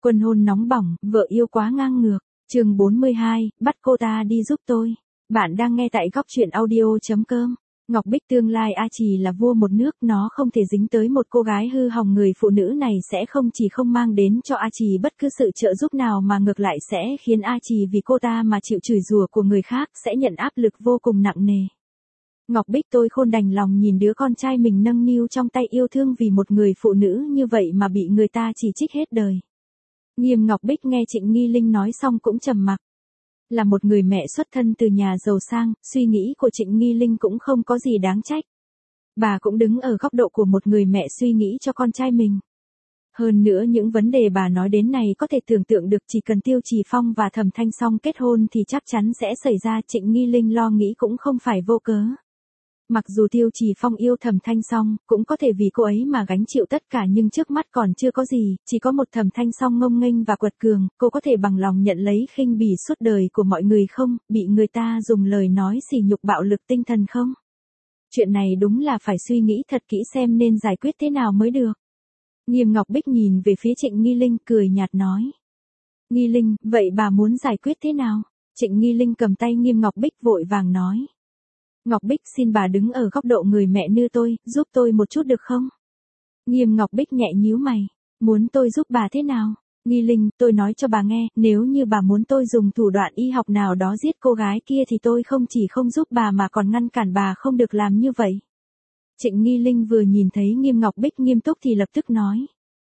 Quân hôn nóng bỏng, vợ yêu quá ngang ngược. Chương 42, bắt cô ta đi giúp tôi. Bạn đang nghe tại góc truyện audio.com. Ngọc Bích tương lai A Trì là vua một nước, nó không thể dính tới một cô gái hư hỏng. Người phụ nữ này sẽ không chỉ không mang đến cho A Trì bất cứ sự trợ giúp nào mà ngược lại sẽ khiến A Trì vì cô ta mà chịu chửi rủa của người khác, sẽ nhận áp lực vô cùng nặng nề. Ngọc Bích tôi khôn đành lòng nhìn đứa con trai mình nâng niu trong tay yêu thương vì một người phụ nữ như vậy mà bị người ta chỉ trích hết đời. Nghiêm Ngọc Bích nghe Trịnh Nghi Linh nói xong cũng trầm mặc. Là một người mẹ xuất thân từ nhà giàu sang, suy nghĩ của Trịnh Nghi Linh cũng không có gì đáng trách. Bà cũng đứng ở góc độ của một người mẹ suy nghĩ cho con trai mình. Hơn nữa những vấn đề bà nói đến này có thể tưởng tượng được, chỉ cần Tiêu Trì Phong và Thẩm Thanh Song kết hôn thì chắc chắn sẽ xảy ra. Trịnh Nghi Linh lo nghĩ cũng không phải vô cớ. Mặc dù Tiêu Trì Phong yêu Thẩm Thanh Song, cũng có thể vì cô ấy mà gánh chịu tất cả, nhưng trước mắt còn chưa có gì, chỉ có một Thẩm Thanh Song ngông nghênh và quật cường, cô có thể bằng lòng nhận lấy khinh bỉ suốt đời của mọi người không, bị người ta dùng lời nói sỉ nhục bạo lực tinh thần không? Chuyện này đúng là phải suy nghĩ thật kỹ xem nên giải quyết thế nào mới được. Nghiêm Ngọc Bích nhìn về phía Trịnh Nghi Linh cười nhạt nói. Nghi Linh, vậy bà muốn giải quyết thế nào? Trịnh Nghi Linh cầm tay Nghiêm Ngọc Bích vội vàng nói. Ngọc Bích xin bà đứng ở góc độ người mẹ như tôi, giúp tôi một chút được không? Nghiêm Ngọc Bích nhẹ nhíu mày. Muốn tôi giúp bà thế nào? Nghi Linh, tôi nói cho bà nghe, nếu như bà muốn tôi dùng thủ đoạn y học nào đó giết cô gái kia thì tôi không chỉ không giúp bà mà còn ngăn cản bà không được làm như vậy. Trịnh Nghi Linh vừa nhìn thấy Nghiêm Ngọc Bích nghiêm túc thì lập tức nói.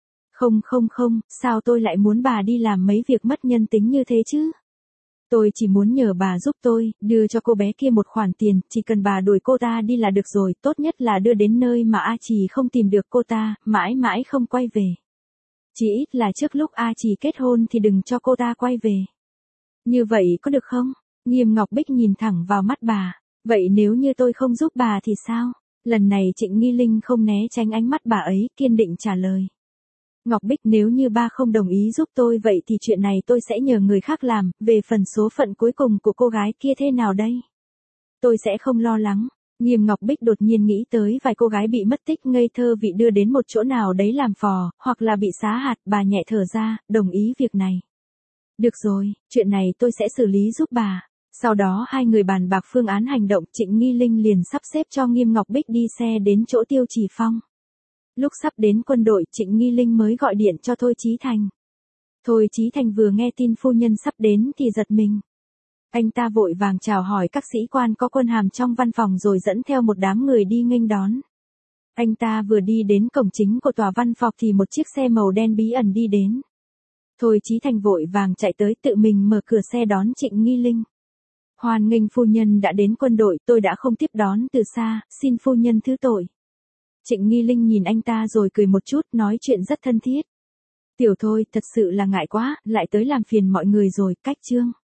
Không, sao tôi lại muốn bà đi làm mấy việc mất nhân tính như thế chứ? Tôi chỉ muốn nhờ bà giúp tôi, đưa cho cô bé kia một khoản tiền, chỉ cần bà đuổi cô ta đi là được rồi, tốt nhất là đưa đến nơi mà A Trì không tìm được cô ta, mãi mãi không quay về. Chỉ ít là trước lúc A Trì kết hôn thì đừng cho cô ta quay về. Như vậy có được không? Nghiêm Ngọc Bích nhìn thẳng vào mắt bà. Vậy nếu như tôi không giúp bà thì sao? Lần này Trịnh Nghi Linh không né tránh ánh mắt bà ấy, kiên định trả lời. Ngọc Bích, nếu như ba không đồng ý giúp tôi vậy thì chuyện này tôi sẽ nhờ người khác làm, về phần số phận cuối cùng của cô gái kia thế nào đây? Tôi sẽ không lo lắng. Nghiêm Ngọc Bích đột nhiên nghĩ tới vài cô gái bị mất tích ngây thơ bị đưa đến một chỗ nào đấy làm phò, hoặc là bị xá hạt, bà nhẹ thở ra, đồng ý việc này. Được rồi, chuyện này tôi sẽ xử lý giúp bà. Sau đó hai người bàn bạc phương án hành động, Trịnh Nghi Linh liền sắp xếp cho Nghiêm Ngọc Bích đi xe đến chỗ Tiêu Trì Phong. Lúc sắp đến quân đội, Trịnh Nghi Linh mới gọi điện cho Thôi Chí Thành. Thôi Chí Thành vừa nghe tin phu nhân sắp đến thì giật mình. Anh ta vội vàng chào hỏi các sĩ quan có quân hàm trong văn phòng rồi dẫn theo một đám người đi nghênh đón. Anh ta vừa đi đến cổng chính của tòa văn phòng thì một chiếc xe màu đen bí ẩn đi đến. Thôi Chí Thành vội vàng chạy tới tự mình mở cửa xe đón Trịnh Nghi Linh. Hoan nghênh phu nhân đã đến quân đội, tôi đã không tiếp đón từ xa, xin phu nhân thứ tội. Trịnh Nghi Linh nhìn anh ta rồi cười một chút, nói chuyện rất thân thiết. Tiểu Thôi, thật sự là ngại quá, lại tới làm phiền mọi người rồi, cách chương.